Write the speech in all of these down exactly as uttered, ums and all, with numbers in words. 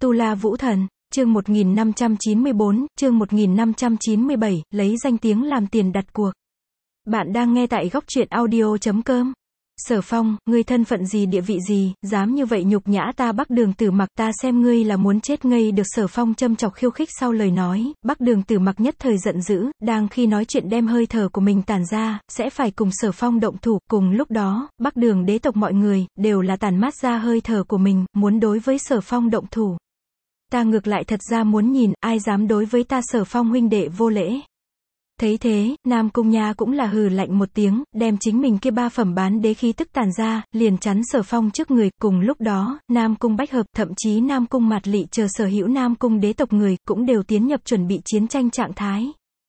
Tu La Vũ Thần, chương một nghìn năm trăm chín mươi bốn, chương một nghìn năm trăm chín mươi bảy, lấy danh tiếng làm tiền đặt cuộc. Bạn đang nghe tại góc truyện audio chấm com. Sở Phong, ngươi thân phận gì địa vị gì, dám như vậy nhục nhã ta Bắc Đường Tử Mặc, ta xem ngươi là muốn chết ngây được. Sở Phong châm chọc khiêu khích sau lời nói, Bắc Đường Tử Mặc nhất thời giận dữ, đang khi nói chuyện đem hơi thở của mình tản ra, sẽ phải cùng Sở Phong động thủ. Cùng lúc đó, Bắc Đường đế tộc mọi người, đều là tản mát ra hơi thở của mình, muốn đối với Sở Phong động thủ. Ta ngược lại thật ra muốn nhìn, ai dám đối với ta Sở Phong huynh đệ vô lễ. Thấy thế, Nam Cung Nha cũng là hừ lạnh một tiếng, đem chính mình kia ba phẩm bán đế khí tức tàn ra, liền chắn Sở Phong trước người. Cùng lúc đó, Nam Cung Bách Hợp, thậm chí Nam Cung Mạt Lị chờ sở hữu Nam Cung đế tộc người, cũng đều tiến nhập chuẩn bị chiến tranh trạng thái.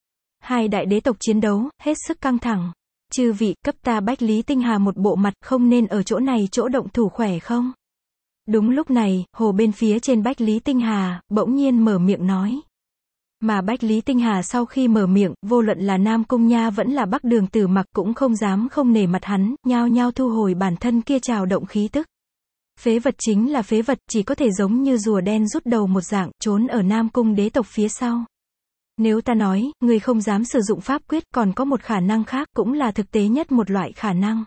Hai đại đế tộc chiến đấu, hết sức căng thẳng. Chư vị, cấp ta Bách Lý Tinh Hà một bộ mặt, không nên ở chỗ này chỗ động thủ khỏe không? Đúng lúc này, hồ bên phía trên Bách Lý Tinh Hà, bỗng nhiên mở miệng nói. Mà Bách Lý Tinh Hà sau khi mở miệng, vô luận là Nam Cung Nha vẫn là Bắc Đường Tử Mặc cũng không dám không nể mặt hắn, nhao nhao thu hồi bản thân kia trào động khí tức. Phế vật chính là phế vật, chỉ có thể giống như rùa đen rút đầu một dạng, trốn ở Nam Cung đế tộc phía sau. Nếu ta nói, người không dám sử dụng pháp quyết, còn có một khả năng khác, cũng là thực tế nhất một loại khả năng.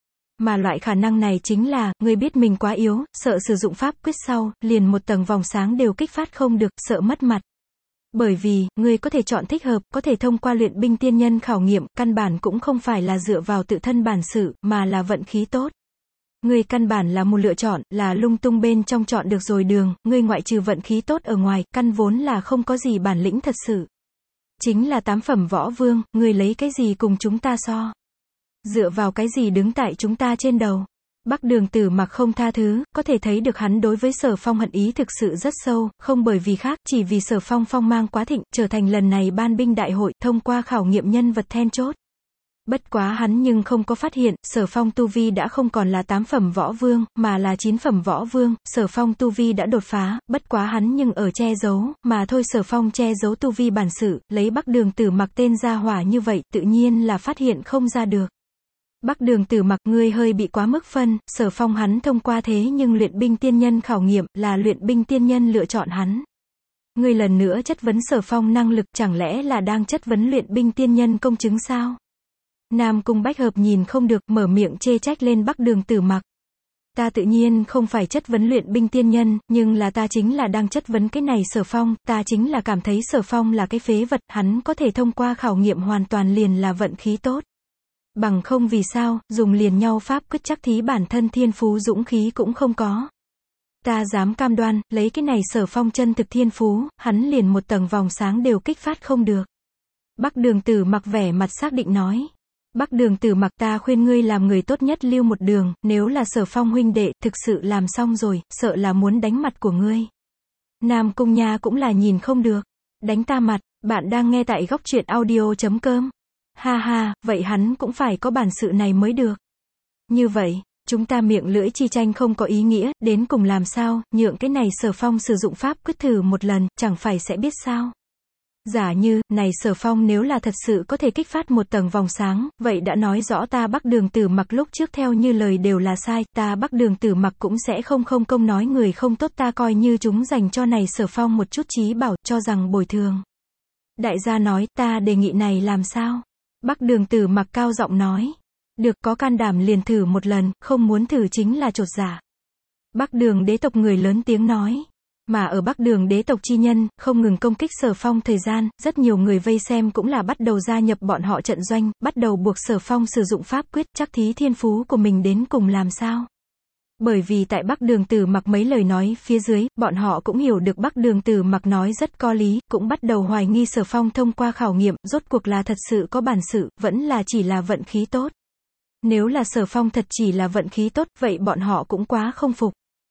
Mà loại khả năng này chính là, người biết mình quá yếu, sợ sử dụng pháp quyết sau, liền một tầng vòng sáng đều kích phát không được, sợ mất mặt. Bởi vì, người có thể chọn thích hợp, có thể thông qua luyện binh tiên nhân khảo nghiệm, căn bản cũng không phải là dựa vào tự thân bản sự, mà là vận khí tốt. Người căn bản là một lựa chọn, là lung tung bên trong chọn được rồi đường, người ngoại trừ vận khí tốt ở ngoài, căn vốn là không có gì bản lĩnh thật sự. Chính là tám phẩm võ vương, người lấy cái gì cùng chúng ta so? Dựa vào cái gì đứng tại chúng ta trên đầu? Bắc Đường Tử Mặc không tha thứ, có thể thấy được hắn đối với Sở Phong hận ý thực sự rất sâu, không bởi vì khác, chỉ vì Sở Phong phong mang quá thịnh, trở thành lần này ban binh đại hội, thông qua khảo nghiệm nhân vật then chốt. Bất quá hắn nhưng không có phát hiện, Sở Phong tu vi đã không còn là tám phẩm võ vương, mà là chín phẩm võ vương. Sở Phong tu vi đã đột phá, bất quá hắn nhưng ở che giấu, mà thôi Sở Phong che giấu tu vi bản sự, lấy Bắc Đường Tử Mặc tên ra hỏa như vậy, tự nhiên là phát hiện không ra được. Bắc Đường Tử Mặc, ngươi hơi bị quá mức phân, Sở Phong hắn thông qua thế nhưng luyện binh tiên nhân khảo nghiệm, là luyện binh tiên nhân lựa chọn hắn. Ngươi lần nữa chất vấn Sở Phong năng lực, chẳng lẽ là đang chất vấn luyện binh tiên nhân công chứng sao? Nam Cung Bách Hợp nhìn không được, mở miệng chê trách lên Bắc Đường Tử Mặc. Ta tự nhiên không phải chất vấn luyện binh tiên nhân, nhưng là ta chính là đang chất vấn cái này Sở Phong, ta chính là cảm thấy Sở Phong là cái phế vật, hắn có thể thông qua khảo nghiệm hoàn toàn liền là vận khí tốt. Bằng không vì sao, dùng liền nhau pháp quyết chắc thí bản thân thiên phú dũng khí cũng không có. Ta dám cam đoan, lấy cái này Sở Phong chân thực thiên phú, hắn liền một tầng vòng sáng đều kích phát không được. Bắc Đường Tử Mặc vẻ mặt xác định nói. Bắc Đường Tử Mặc, ta khuyên ngươi làm người tốt nhất lưu một đường, nếu là Sở Phong huynh đệ, thực sự làm xong rồi, sợ là muốn đánh mặt của ngươi. Nam Cung Nha cũng là nhìn không được. Đánh ta mặt, bạn đang nghe tại góc truyện audio chấm com. Ha ha, vậy hắn cũng phải có bản sự này mới được. Như vậy, chúng ta miệng lưỡi chi tranh không có ý nghĩa, đến cùng làm sao, nhượng cái này Sở Phong sử dụng pháp quyết thử một lần, chẳng phải sẽ biết sao. Giả như, này Sở Phong nếu là thật sự có thể kích phát một tầng vòng sáng, vậy đã nói rõ ta Bắc Đường Tử Mặc lúc trước theo như lời đều là sai, ta Bắc Đường Tử Mặc cũng sẽ không không công nói người không tốt, ta coi như chúng dành cho này Sở Phong một chút trí bảo, cho rằng bồi thường. Đại gia nói, ta đề nghị này làm sao? Bắc Đường Tử Mặc cao giọng nói. Được, có can đảm liền thử một lần, không muốn thử chính là chột dạ. Bắc Đường đế tộc người lớn tiếng nói. Mà ở Bắc Đường đế tộc chi nhân, không ngừng công kích Sở Phong thời gian, rất nhiều người vây xem cũng là bắt đầu gia nhập bọn họ trận doanh, bắt đầu buộc Sở Phong sử dụng pháp quyết, chắc thí thiên phú của mình đến cùng làm sao. Bởi vì tại Bắc Đường Tử Mặc mấy lời nói phía dưới, bọn họ cũng hiểu được Bắc Đường Tử Mặc nói rất có lý, cũng bắt đầu hoài nghi Sở Phong thông qua khảo nghiệm, rốt cuộc là thật sự có bản sự, vẫn là chỉ là vận khí tốt. Nếu là Sở Phong thật chỉ là vận khí tốt, vậy bọn họ cũng quá không phục.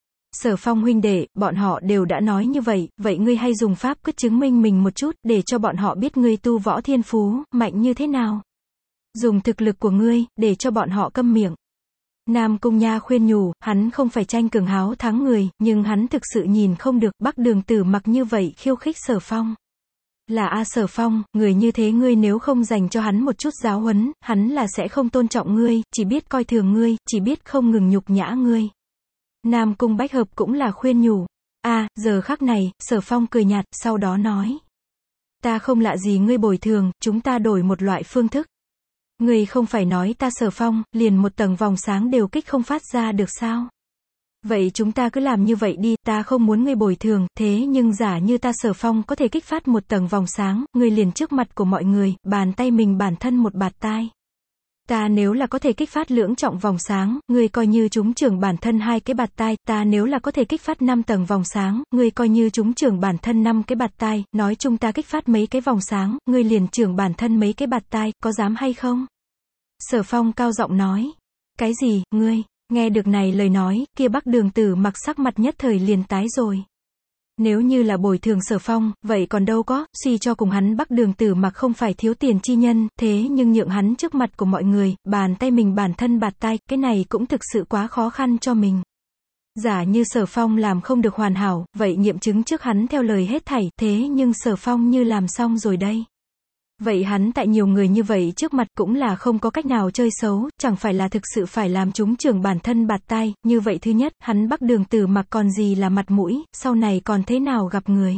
Sở Phong huynh đệ, bọn họ đều đã nói như vậy, vậy ngươi hay dùng pháp quyết chứng minh mình một chút, để cho bọn họ biết ngươi tu võ thiên phú, mạnh như thế nào. Dùng thực lực của ngươi, để cho bọn họ câm miệng. Nam Cung Nha khuyên nhủ, hắn không phải tranh cường háo thắng người, nhưng hắn thực sự nhìn không được Bắc Đường Tử Mặc như vậy khiêu khích Sở Phong. Là a Sở Phong, người như thế ngươi nếu không dành cho hắn một chút giáo huấn, hắn là sẽ không tôn trọng ngươi, chỉ biết coi thường ngươi, chỉ biết không ngừng nhục nhã ngươi. Nam Cung Bách Hợp cũng là khuyên nhủ. a giờ khắc này, Sở Phong cười nhạt, sau đó nói. Ta không lạ gì ngươi bồi thường, chúng ta đổi một loại phương thức. Ngươi không phải nói ta Sở Phong, liền một tầng vòng sáng đều kích không phát ra được sao? Vậy chúng ta cứ làm như vậy đi, ta không muốn ngươi bồi thường, thế nhưng giả như ta Sở Phong có thể kích phát một tầng vòng sáng, ngươi liền trước mặt của mọi người, bàn tay mình bản thân một bạt tai. Ta nếu là có thể kích phát lưỡng trọng vòng sáng, ngươi coi như chúng trưởng bản thân hai cái bạt tai, ta nếu là có thể kích phát năm tầng vòng sáng, ngươi coi như chúng trưởng bản thân năm cái bạt tai, nói chung ta kích phát mấy cái vòng sáng, ngươi liền trưởng bản thân mấy cái bạt tai, có dám hay không? Sở Phong cao giọng nói. Cái gì, ngươi? Nghe được này lời nói, kia Bắc Đường Tử Mặc sắc mặt nhất thời liền tái rồi. Nếu như là bồi thường Sở Phong, vậy còn đâu có, suy cho cùng hắn Bắc Đường Tử Mặc không phải thiếu tiền chi nhân, thế nhưng nhượng hắn trước mặt của mọi người, bàn tay mình bản thân bạt tai, cái này cũng thực sự quá khó khăn cho mình. Giả như Sở Phong làm không được hoàn hảo, vậy nghiệm chứng trước hắn theo lời hết thảy, thế nhưng Sở Phong như làm xong rồi đây. Vậy hắn tại nhiều người như vậy trước mặt cũng là không có cách nào chơi xấu, chẳng phải là thực sự phải làm chúng trưởng bản thân bạt tai, như vậy thứ nhất, hắn Bắc Đường Tử Mặc còn gì là mặt mũi, sau này còn thế nào gặp người.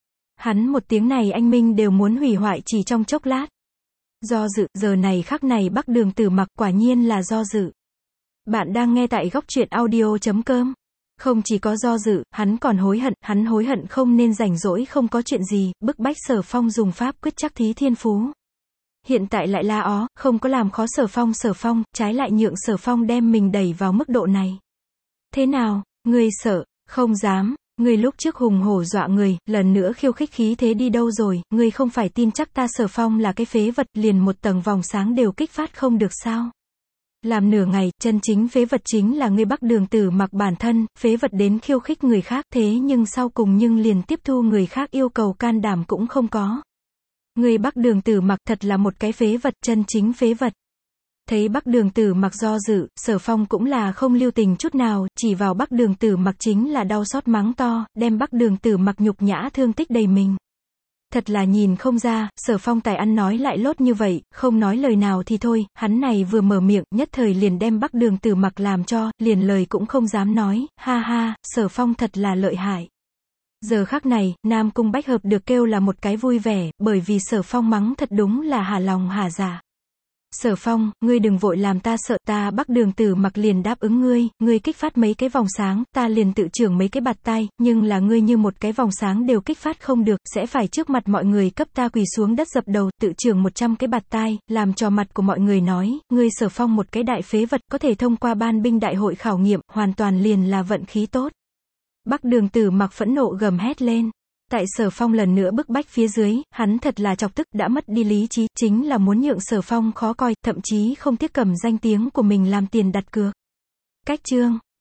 Hắn một tiếng này anh minh đều muốn hủy hoại chỉ trong chốc lát. Do dự, giờ này khắc này Bắc Đường Tử Mặc quả nhiên là do dự. Bạn đang nghe tại góc truyện audio chấm com. Không chỉ có do dự, hắn còn hối hận, hắn hối hận không nên rảnh rỗi không có chuyện gì, bức bách Sở Phong dùng pháp quyết chắc thí thiên phú. Hiện tại lại la ó, không có làm khó Sở Phong Sở Phong, trái lại nhượng Sở Phong đem mình đẩy vào mức độ này. Thế nào, ngươi sợ, không dám, ngươi lúc trước hùng hổ dọa người, lần nữa khiêu khích khí thế đi đâu rồi, ngươi không phải tin chắc ta Sở Phong là cái phế vật liền một tầng vòng sáng đều kích phát không được sao? Làm nửa ngày, chân chính phế vật chính là ngươi Bắc Đường Tử Mặc bản thân, phế vật đến khiêu khích người khác, thế nhưng sau cùng nhưng liền tiếp thu người khác yêu cầu can đảm cũng không có. Ngươi Bắc Đường Tử Mặc thật là một cái phế vật, chân chính phế vật. Thấy Bắc Đường Tử Mặc do dự, Sở Phong cũng là không lưu tình chút nào, chỉ vào Bắc Đường Tử Mặc chính là đau xót mắng to, đem Bắc Đường Tử Mặc nhục nhã thương tích đầy mình. Thật là nhìn không ra, Sở Phong tài ăn nói lại lốt như vậy, không nói lời nào thì thôi, hắn này vừa mở miệng, nhất thời liền đem Bắc Đường Tử Mặc làm cho, liền lời cũng không dám nói, ha ha, Sở Phong thật là lợi hại. Giờ khắc này, Nam Cung Bách Hợp được kêu là một cái vui vẻ, bởi vì Sở Phong mắng thật đúng là hả lòng hả dạ. Sở Phong, ngươi đừng vội làm ta sợ, ta Bắc Đường Tử Mặc liền đáp ứng ngươi, ngươi kích phát mấy cái vòng sáng, ta liền tự trưởng mấy cái bạt tai, nhưng là ngươi như một cái vòng sáng đều kích phát không được, sẽ phải trước mặt mọi người cấp ta quỳ xuống đất dập đầu, tự trưởng một trăm cái bạt tai, làm cho mặt của mọi người nói, ngươi Sở Phong một cái đại phế vật, có thể thông qua ban binh đại hội khảo nghiệm, hoàn toàn liền là vận khí tốt. Bắc Đường Tử Mặc phẫn nộ gầm hét lên. Tại Sở Phong lần nữa bức bách phía dưới, hắn thật là chọc tức, đã mất đi lý trí, chính là muốn nhượng Sở Phong khó coi, thậm chí không tiếc cầm danh tiếng của mình làm tiền đặt cược. Cách chương